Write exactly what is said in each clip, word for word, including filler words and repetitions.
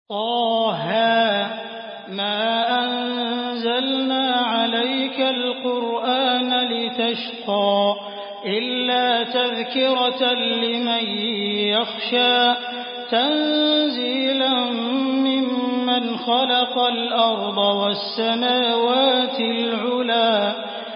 طه ما أنزلنا عليك القرآن لتشقى إلا تذكرة لمن يخشى تنزيلا ممن خلق الأرض والسماوات العلى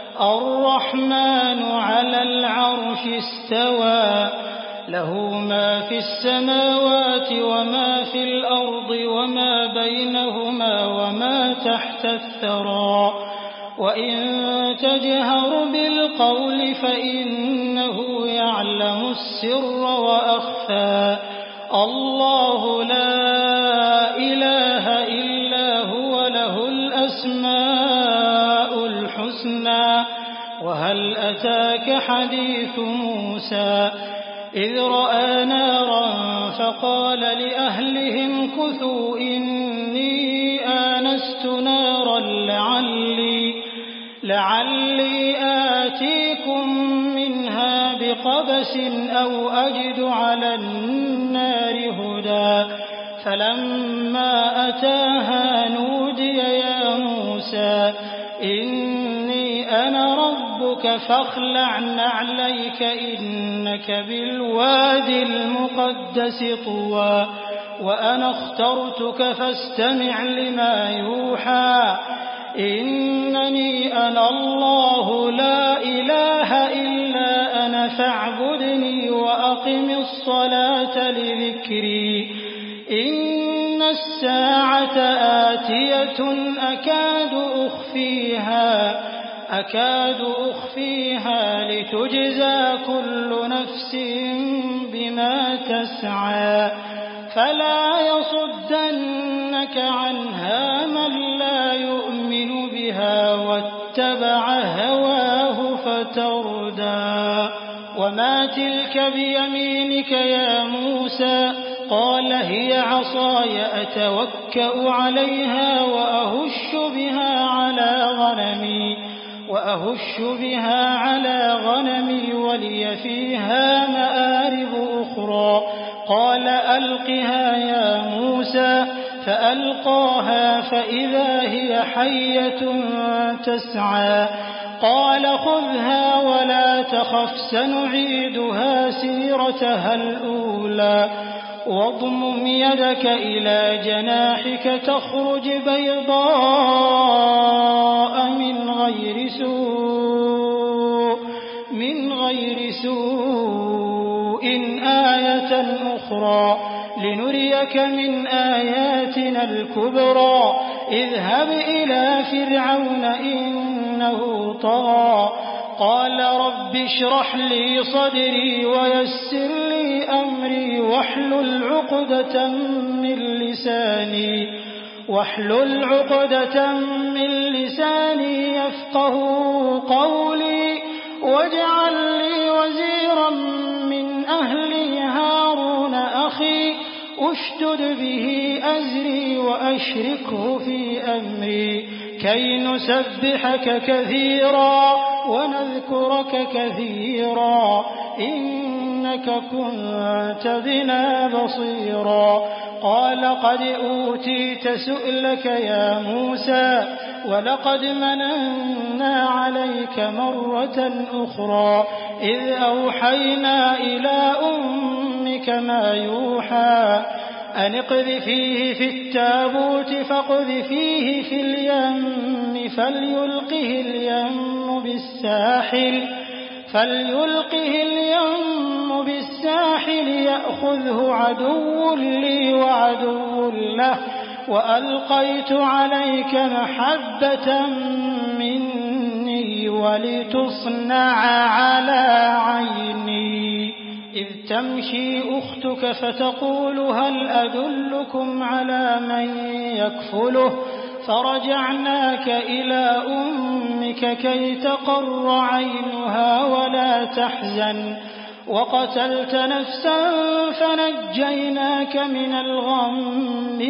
الرحمن على العرش استوى له ما في السماوات وما في الأرض وما بينهما وما تحت الثرى وإن تجهر بالقول فإنه يعلم السر وأخفى الله لا إله إلا هو له الأسماء الحسنى وهل أتاك حديث موسى إذ رأى نارا فقال لأهلهم كثوا إني آنست نارا لعلي, لعلي آتيكم منها بقبس أو أجد على النار هدى فلما أتاها نودي يا موسى إني أنا ربك فاخلع نعليك إنك بالوادي المقدس طوى وأنا اخترتك فاستمع لما يوحى إنني أنا الله لا إله إلا أنا فاعبدني وأقم الصلاة لذكري إن الساعة آتية أكاد أخفيها أكاد أخفيها لتجزى كل نفس بما تسعى فلا يصدنك عنها من لا يؤمن بها واتبع هواه فتردى وما تلك بيمينك يا موسى قال هي عصاي أتوكأ عليها وأهش بها على غنمي وأهش بها على غنمي ولي فيها مآرب أخرى قال ألقها يا موسى فألقاها فإذا هي حية تسعى قال خذها ولا تخف سنعيدها سيرتها الأولى واضمم يدك إلى جناحك تخرج بيضاء من غير سوء من غير سوء آية أخرى لنريك من آياتنا الكبرى اذهب إلى فرعون إنه طغى قال رب اشرح لي صدري ويسر لي أمري واحلل عقدة من لساني واحلل عقدة من لساني يفقه قولي واجعل لي وزيرا من أهلي هارون أخي أشدد به أزري وأشركه في أمري كي نسبحك كثيرا ونذكرك كثيرا إنك كنت بنا بصيرا قال قد أوتيت سؤلك يا موسى ولقد مننا عليك مرة أخرى إذ أوحينا إلى أمك ما يوحى أن اقذفيه في التابوت فاقذفيه في اليم فليلقه اليم بالساحل فليلقه اليم بالساحل يأخذه عدو لي وعدو له وألقيت عليك محبة مني ولتصنع على عيني إذ تمشي أختك فتقول هل أدلكم على من يكفله فرجعناك إلى أمك كي تقر عينها ولا تحزن وقتلت نفسا فنجيناك من الغم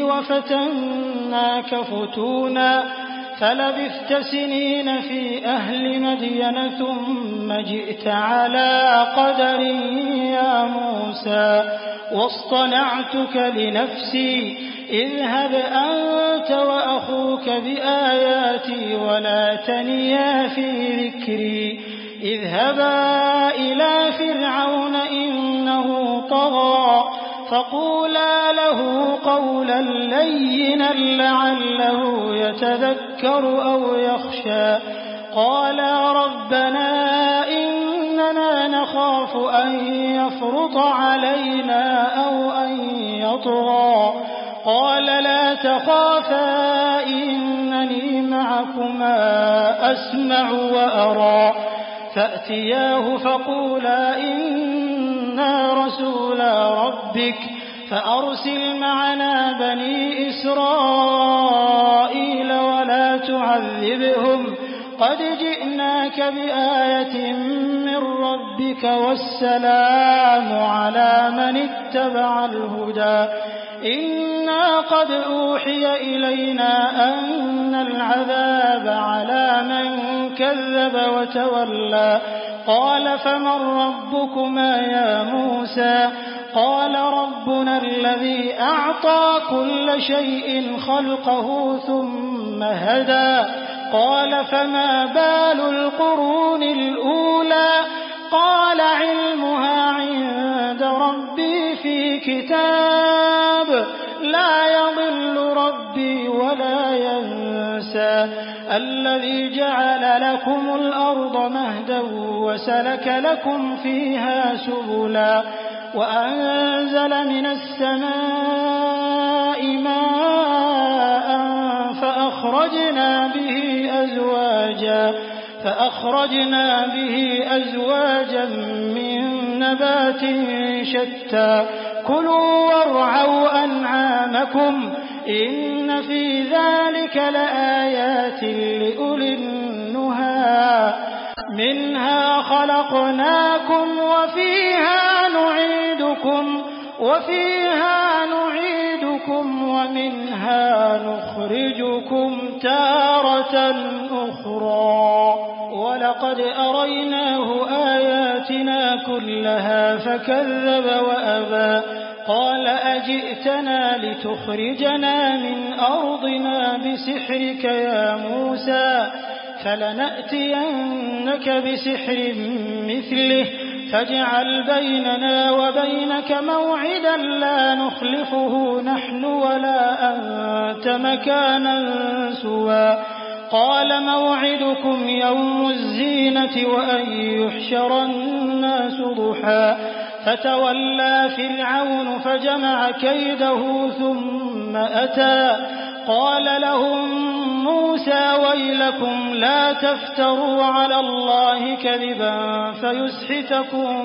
وفتناك فتونا فلبثت سنين في أهل مدين ثم جئت على قدر يا موسى واصطنعتك لنفسي اذهب أنت وأخوك بآياتي ولا تنيا في ذكري اذهبا إلى فرعون إنه طغى فقولا له قولا لينا لعله يتذكر أو يخشى قالا ربنا إننا نخاف أن يفرط علينا أو أن يطغى قال لا تخافا إنني معكما أسمع وأرى فأتياه فقولا إنا رسولا ربك فأرسل معنا بني إسرائيل ولا تعذبهم قد جئناك بآية من ربك والسلام على من اتبع الهدى إنا قد أوحي إلينا أن العذاب على من كذب وتولى قال فمن ربكما يا موسى قال ربنا الذي أعطى كل شيء خلقه ثم هدى قال فما بال القرون الأولى قال علمها عند ربي في كتاب لا يضل ربي ولا ينسى الذي جعل لكم الأرض مهدا وسلك لكم فيها سبلا وأنزل من السماء ماء فأخرجنا به أزواجا فأخرجنا به أزواجا من نبات شتى كلوا وارعوا أنعامكم إن في ذلك لآيات لأولي النهى منها خلقناكم وفيها نعيدكم وفيها نعيدكم ومنها نخرجكم تارة أخرى ولقد أريناه آياتنا كلها فكذب وأبى قال أجئتنا لتخرجنا من أرضنا بسحرك يا موسى فلنأتينك بسحر مثله فاجعل بيننا وبينك موعدا لا نخلفه نحن ولا أنت مكانا سوى قال موعدكم يوم الزينة وأن يحشر الناس ضحى فتولى فرعون فجمع كيده ثم أتى قال لهم موسى ويلكم لا تفتروا على الله كذبا فيسحتكم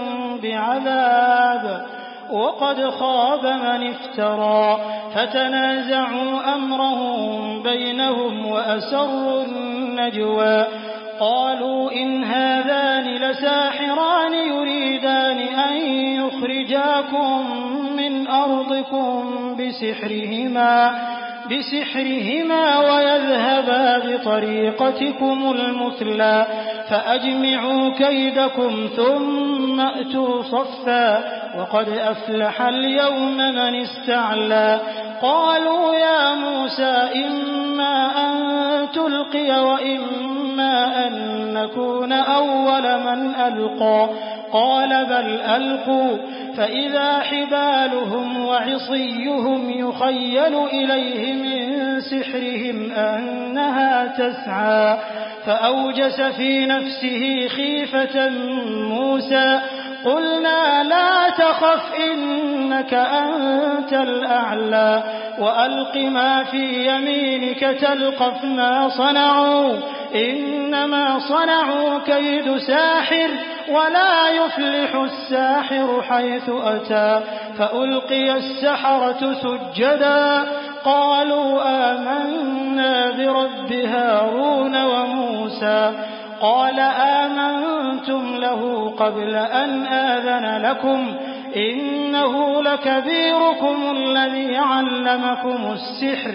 بعذاب وقد خاب من افترى فتنازعوا أمرهم بينهم وأسروا النجوى قالوا إن هذان لساحران يريدان أن يخرجاكم من أرضكم بسحرهما بسحرهما ويذهبا بطريقتكم المثلى فأجمعوا كيدكم ثم أتوا صفا وقد أفلح اليوم من استعلى قالوا يا موسى إما أن تلقي وإما أن نكون أول من ألقى قال بل ألقوا فإذا حبالهم وعصيهم يخيل إليه من سحرهم أنها تسعى فأوجس في نفسه خيفة موسى قلنا لا تخف إنك أنت الأعلى وألق ما في يمينك تلقف ما صنعوا إنما صنعوا كيد ساحر ولا يفلح الساحر حيث أتى فألقي السحرة سجدا قالوا آمنا برب هارون وموسى قال آمنتم له قبل أن آذن لكم إنه لكبيركم الذي علمكم السحر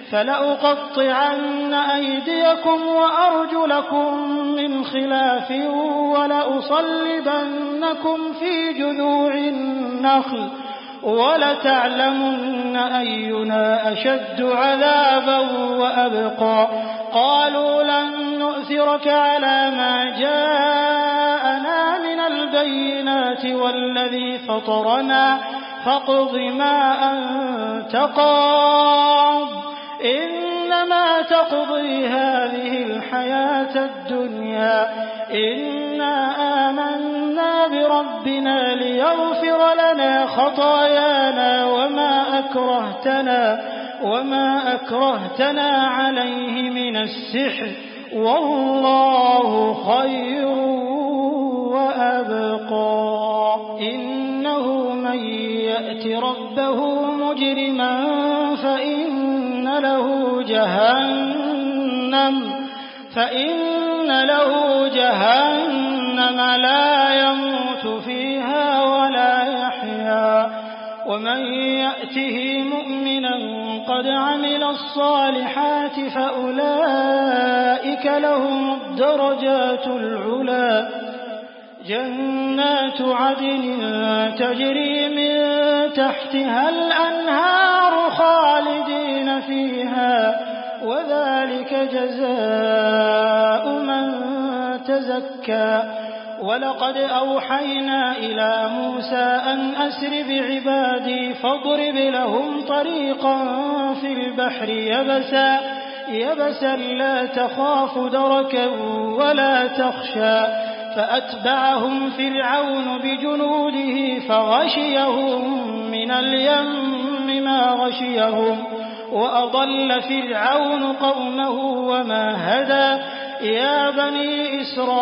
فلأقطعن أيديكم وأرجلكم من خلاف ولأصلبنكم في جذوع النخل وَلَتَعْلَمُنَّ أَيُّنَا أَشَدُّ عَذَابًا وَأَبْقَىٰ قَالُوا لَن نُّؤْثِرَكَ عَلَىٰ مَا جَاءَنَا مِنَ الْبَيِّنَاتِ وَالَّذِي فَطَرَنَا فَاقْضِ مَا أَنتَ قَاضٍ إِنَّمَا تَقْضِي هَٰذِهِ الْحَيَاةَ الدُّنْيَا إِنَّا آمَنَّا بِرَبِّنَا لِيَغْفِرَ لَنَا خَطَايَانَا وَمَا أَكْرَهْتَنَا وَمَا أَكْرَهْتَنَا عَلَيْهِ مِنَ السِّحْرِ ۗ وَاللَّهُ خَيْرٌ وَأَبْقَىٰ إِنَّهُ مَن يَأْتِ رَبَّهُ مُجْرِمًا فَإِنَّ له جَهَنَّمَ فَإِنَّ له جَهَنَّمَ لَا يَمُوتُ فِيهَا وَلَا يَحْيَىٰ وَمَن يَأْتِهِ مُؤْمِنًا قَدْ عَمِلَ الصَّالِحَاتِ فَأُولَٰئِكَ لَهُمُ الدَّرَجَاتُ الْعُلَىٰ جَنَّاتُ عَدْنٍ تَجْرِي مِن تَحْتِهَا الْأَنْهَارُ خَالِدِينَ فِيهَا ۚ وَذَٰلِكَ جَزَاءُ مَن تَزَكَّىٰ وَلَقَدْ أَوْحَيْنَا إِلَىٰ مُوسَىٰ أَنْ أَسْرِ بِعِبَادِي فَاضْرِبْ لَهُمْ طَرِيقًا فِي الْبَحْرِ يَبَسًا يَبَسًا لَّا تَخَافُ دَرَكًا وَلَا تَخْشَىٰ فَأَتْبَعَهُمْ فِرْعَوْنُ بِجُنُودِهِ فَغَشِيَهُم مِّنَ الْيَمِّ مَا غَشِيَهُمْ وَأَضَلَّ فِرْعَوْنُ قَوْمَهُ وَمَا هَدَىٰ يَا بَنِي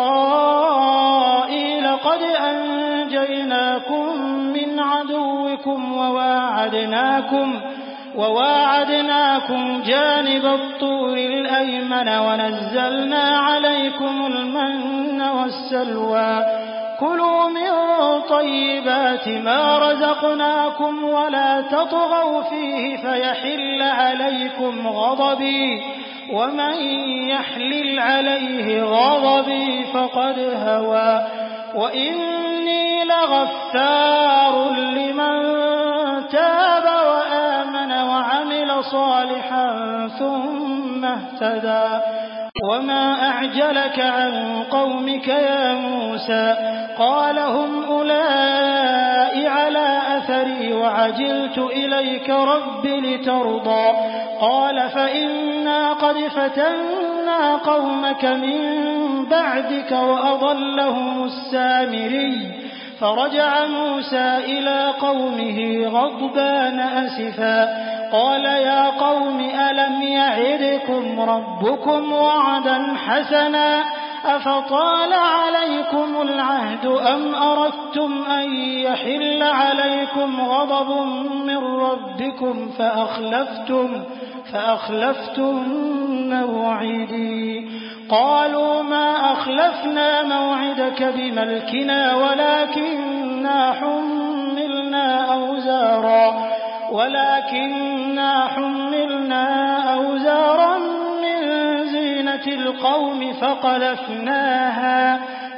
إِسْرَائِيلَ قَدْ أَنجَيْنَاكُم مِّنْ عَدُوِّكُمْ وَوَاعَدْنَاكُمْ وَوَاعَدْنَاكُمْ جَانِبَ الطُّورِ الْأَيْمَنَ وَنَزَّلْنَا عَلَيْكُمُ الْمَنَّ وَالسَّلْوَىٰ كُلُوا مِن طَيِّبَاتِ مَا رَزَقْنَاكُمْ وَلَا تَطْغَوْا فِيهِ فَيَحِلَّ عَلَيْكُمْ غَضَبِي وَمَن يَحْلِلْ عَلَيْهِ غَضَبِي فَقَدْ هَوَىٰ وَإِنِّي لَغَفَّارٌ لِّمَن تَابَ وَآمَنَ وَعَمِلَ صَالِحًا ثُمَّ اهْتَدَىٰ وَمَا أَعْجَلَكَ عَن قَوْمِكَ يَا مُوسَىٰ قَالَ هُمْ أُولَاءِ عَلَىٰ أَثَرِي وَعَجِلْتُ إِلَيْكَ رَبِّ لِتَرْضَىٰ قَالَ فَإِنَّا قَدْ فَتَنَّا قَوْمَكَ مِن بَعْدِكَ وَأَضَلَّهُمُ السَّامِرِيُّ فَرَجَعَ مُوسَىٰ إِلَىٰ قَوْمِهِ غَضْبَانَ أَسِفًا قَالَ يَا قَوْمِ أَلَمْ يَعِدْكُمْ رَبُّكُمْ وَعْدًا حَسَنًا أَفَطَالَ عَلَيْكُمُ الْعَهْدُ أَمْ أَرَدتُّمْ أَن يَحِلَّ عَلَيْكُمْ غَضَبٌ مِّن رَّبِّكُمْ فَأَخْلَفْتُمْ فَأَخْلَفْتُم مَّوْعِدِي قَالُوا مَا أَخْلَفْنَا مَوْعِدَكَ بِمَلْكِنَا وَلَٰكِنَّا حُمِّلْنَا أَوْزَارًا ولكننا حملنا أوزارا من زينة القوم فقذفناها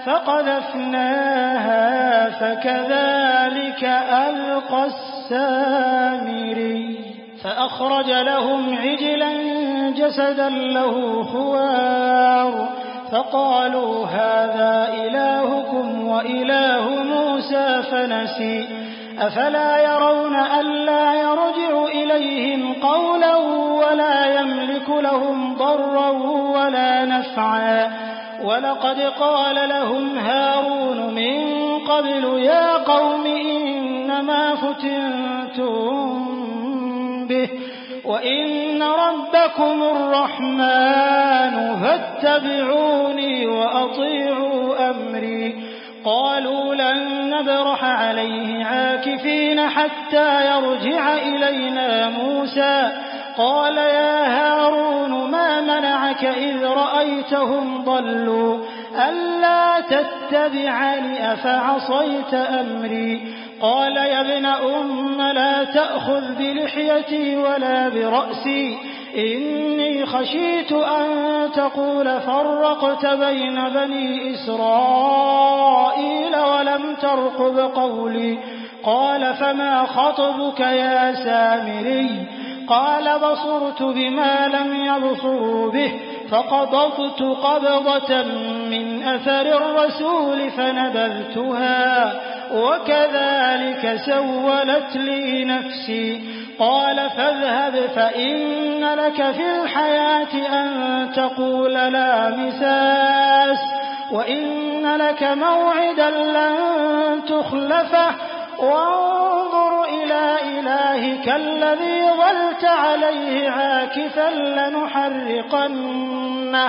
فقذفناها فكذلك ألقى السامري فأخرج لهم عجلا جسدا له خوار فقالوا هذا إلهكم وإله موسى فنسي أفلا يرون ألا يرجع إليهم قولا ولا يملك لهم ضرا ولا نفعا ولقد قال لهم هارون من قبل يا قوم إنما فتنتم به وإن ربكم الرحمن فاتبعوني وأطيعوا أمري قالوا لن نبرح عليه عاكفين حتى يرجع إلينا موسى قال يا هارون ما منعك إذ رأيتهم ضلوا ألا تتبعني أفعصيت أمري قال يا ابن أم لا تأخذ بلحيتي ولا برأسي إني خشيت أن تقول فرقت بين بني إسرائيل ولم ترقب قولي قال فما خطبك يا سامري قال بصرت بما لم يبصروا به فقبضت قبضة من أثر الرسول فنبذتها وكذلك سولت لي نفسي قال فاذهب فإن لك في الحياة أن تقول لا مساس وإن لك موعدا لن تخلفه وانظر إلى إلهك الذي ظلت عليه عاكفا لنحرقنه,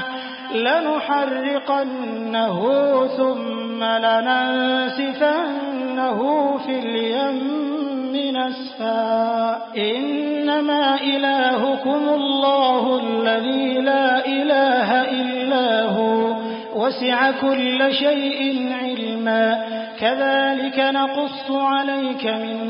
لنحرقنه ثم لننسفنه في اليم نسفا إنما إلهكم الله الذي لا إله إلا هو وسع كل شيء علما كذلك نقص عليك من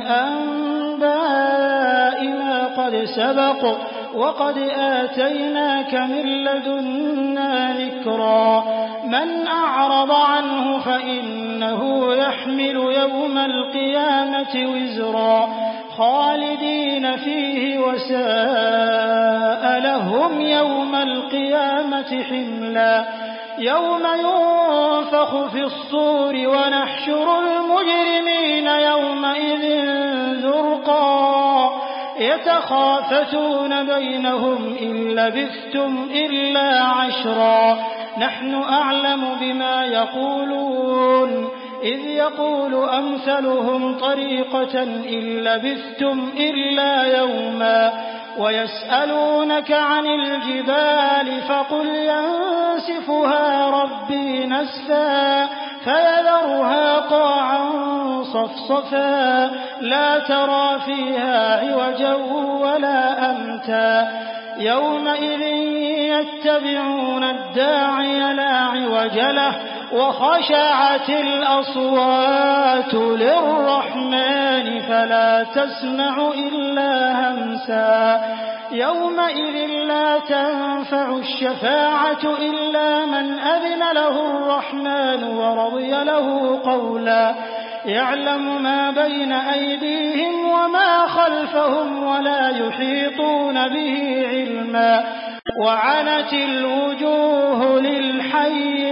أنباء ما قد سبق وقد آتيناك من لدنا ذكرا من أعرض عنه فإنه يحمل يوم القيامة وزرا خالدين فيه وساء لهم يوم القيامة حملا يوم ينفخ في الصور ونحشر المجرمين يومئذ زرقا يتخافتون بينهم إن لبثتم إلا عشرا نحن أعلم بما يقولون إذ يقول أمثلهم طريقة إن لبثتم إلا يوما ويسألونك عن الجبال فقل ينسفها ربي نسفا فيذرها قاعا صفصفا لا ترى فيها عوجا ولا أمتا يومئذ يتبعون الداعي لا عوج له وخشعت الأصوات للرحمن فلا تسمع إلا همسا يومئذ لا تنفع الشفاعة إلا من أذن له الرحمن ورضي له قولا يعلم ما بين أيديهم وما خلفهم ولا يحيطون به علما وعنت الوجوه للحي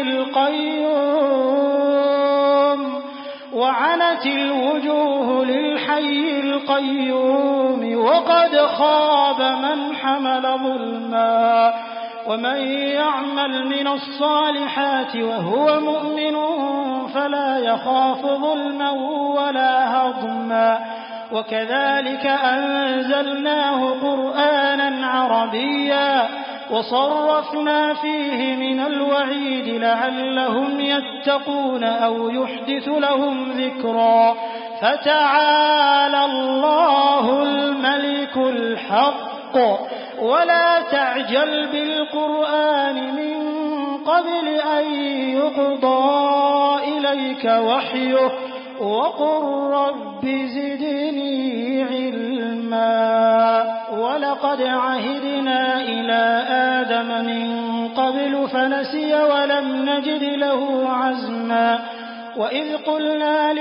القيوم وعنت الوجوه للحي القيوم وقد خاب من حمل ظلما ومن يعمل من الصالحات وهو مؤمن فلا يخاف ظلما ولا هضما وكذلك أنزلناه قرآنا عربيا وصرفنا فيه من الوعيد لعلهم يتقون أو يحدث لهم ذكرا فتعالى الله الملك الحق ولا تعجل بالقرآن من قبل أن يقضى إليك وحيه وقل رب زدني علما ولقد عهدنا إلى آدم من قبل فنسي ولم نجد له عزما وإذ قلنا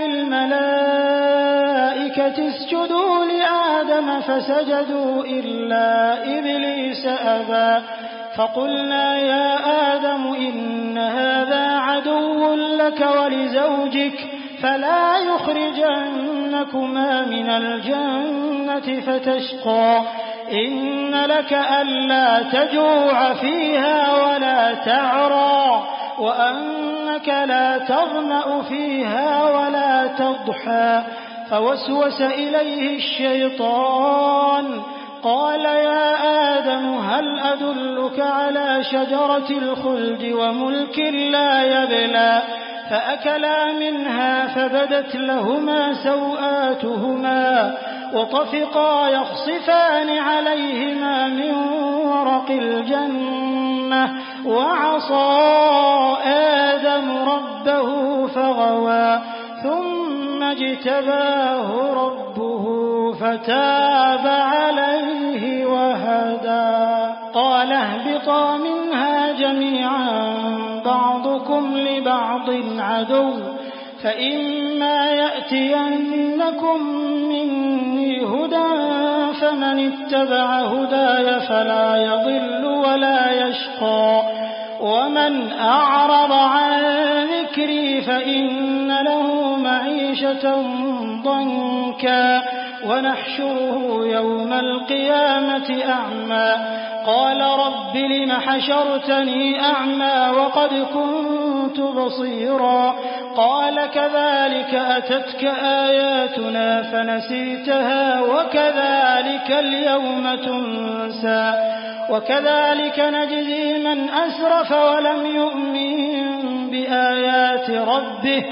للملائكة اسجدوا لآدم فسجدوا إلا إبليس أبى فقلنا يا آدم إن هذا عدو لك ولزوجك فلا يخرجنكما من الجنة فتشقى إن لك ألا تجوع فيها ولا تعرى وأنك لا تظمأ فيها ولا تضحى فوسوس إليه الشيطان قال يا آدم هل أدلك على شجرة الخلد وملك لا يبلى فأكلا منها فبدت لهما سوآتهما وطفقا يخصفان عليهما من ورق الجنة وعصى آدم ربه فغوى ثم اجتباه ربه فتاب عليه وهدى قال اهبطا منها جميعا بعضكم لبعض عدو فإما يأتينكم مني هدى فمن اتبع هداي فلا يضل ولا يشقى ومن أعرض عن ذكري فإن له معيشة ضنكا ونحشره يوم القيامة أعمى قال رب لم حشرتني أعمى وقد كنت بصيرا قال كذلك أتتك آياتنا فنسيتها وكذلك اليوم تنسى وكذلك نجزي من أسرف ولم يؤمن بآيات ربه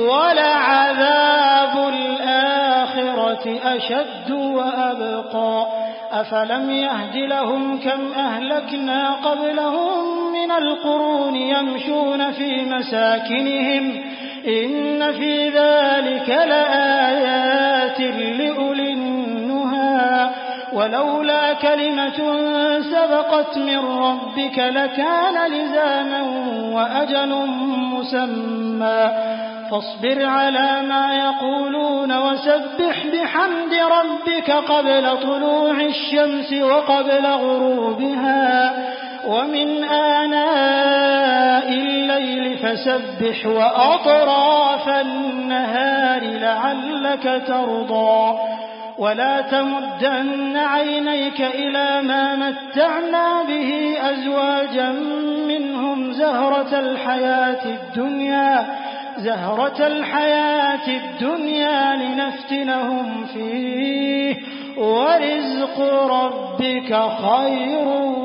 ولعذاب الآخرة أشد وأبقى أفلم يهد لهم كم أهلكنا قبلهم من القرون يمشون في مساكنهم إن في ذلك لآيات لأولي النهى ولولا كلمة سبقت من ربك لكان لزاما وأجل مسمى فاصبر على ما يقولون وسبح بحمد ربك قبل طلوع الشمس وقبل غروبها ومن آناء الليل فسبح وأطراف النهار لعلك ترضى ولا تمدن عينيك إلى ما متعنا به أزواجا منهم زهرة الحياة الدنيا زهرة الحياة الدنيا لنفتنهم فيه ورزق ربك خير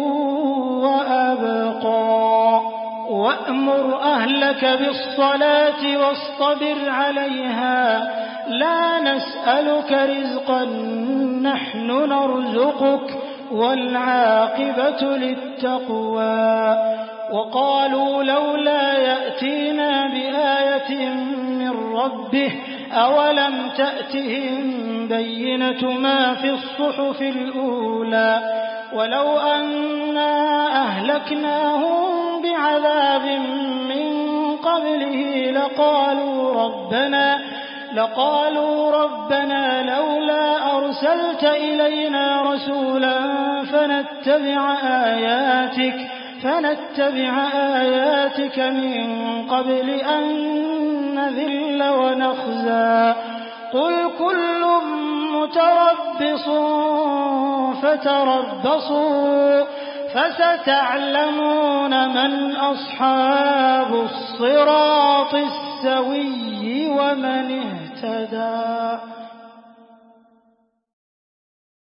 وأبقى وأمر أهلك بالصلاة واصطبر عليها لا نسألك رزقا نحن نرزقك والعاقبة للتقوى وقالوا لولا يأتينا بآية من ربه أولم تأتهم بينة ما في الصحف الأولى ولو أنا أهلكناهم بعذاب من قبله لقالوا ربنا لقالوا ربنا لولا أرسلت إلينا رسولا فنتبع آياتك فنتبع آياتك من قبل أن نذل ونخزى قل كل متربص فتربصوا فستعلمون من أصحاب الصراط السوي ومن اهتدى.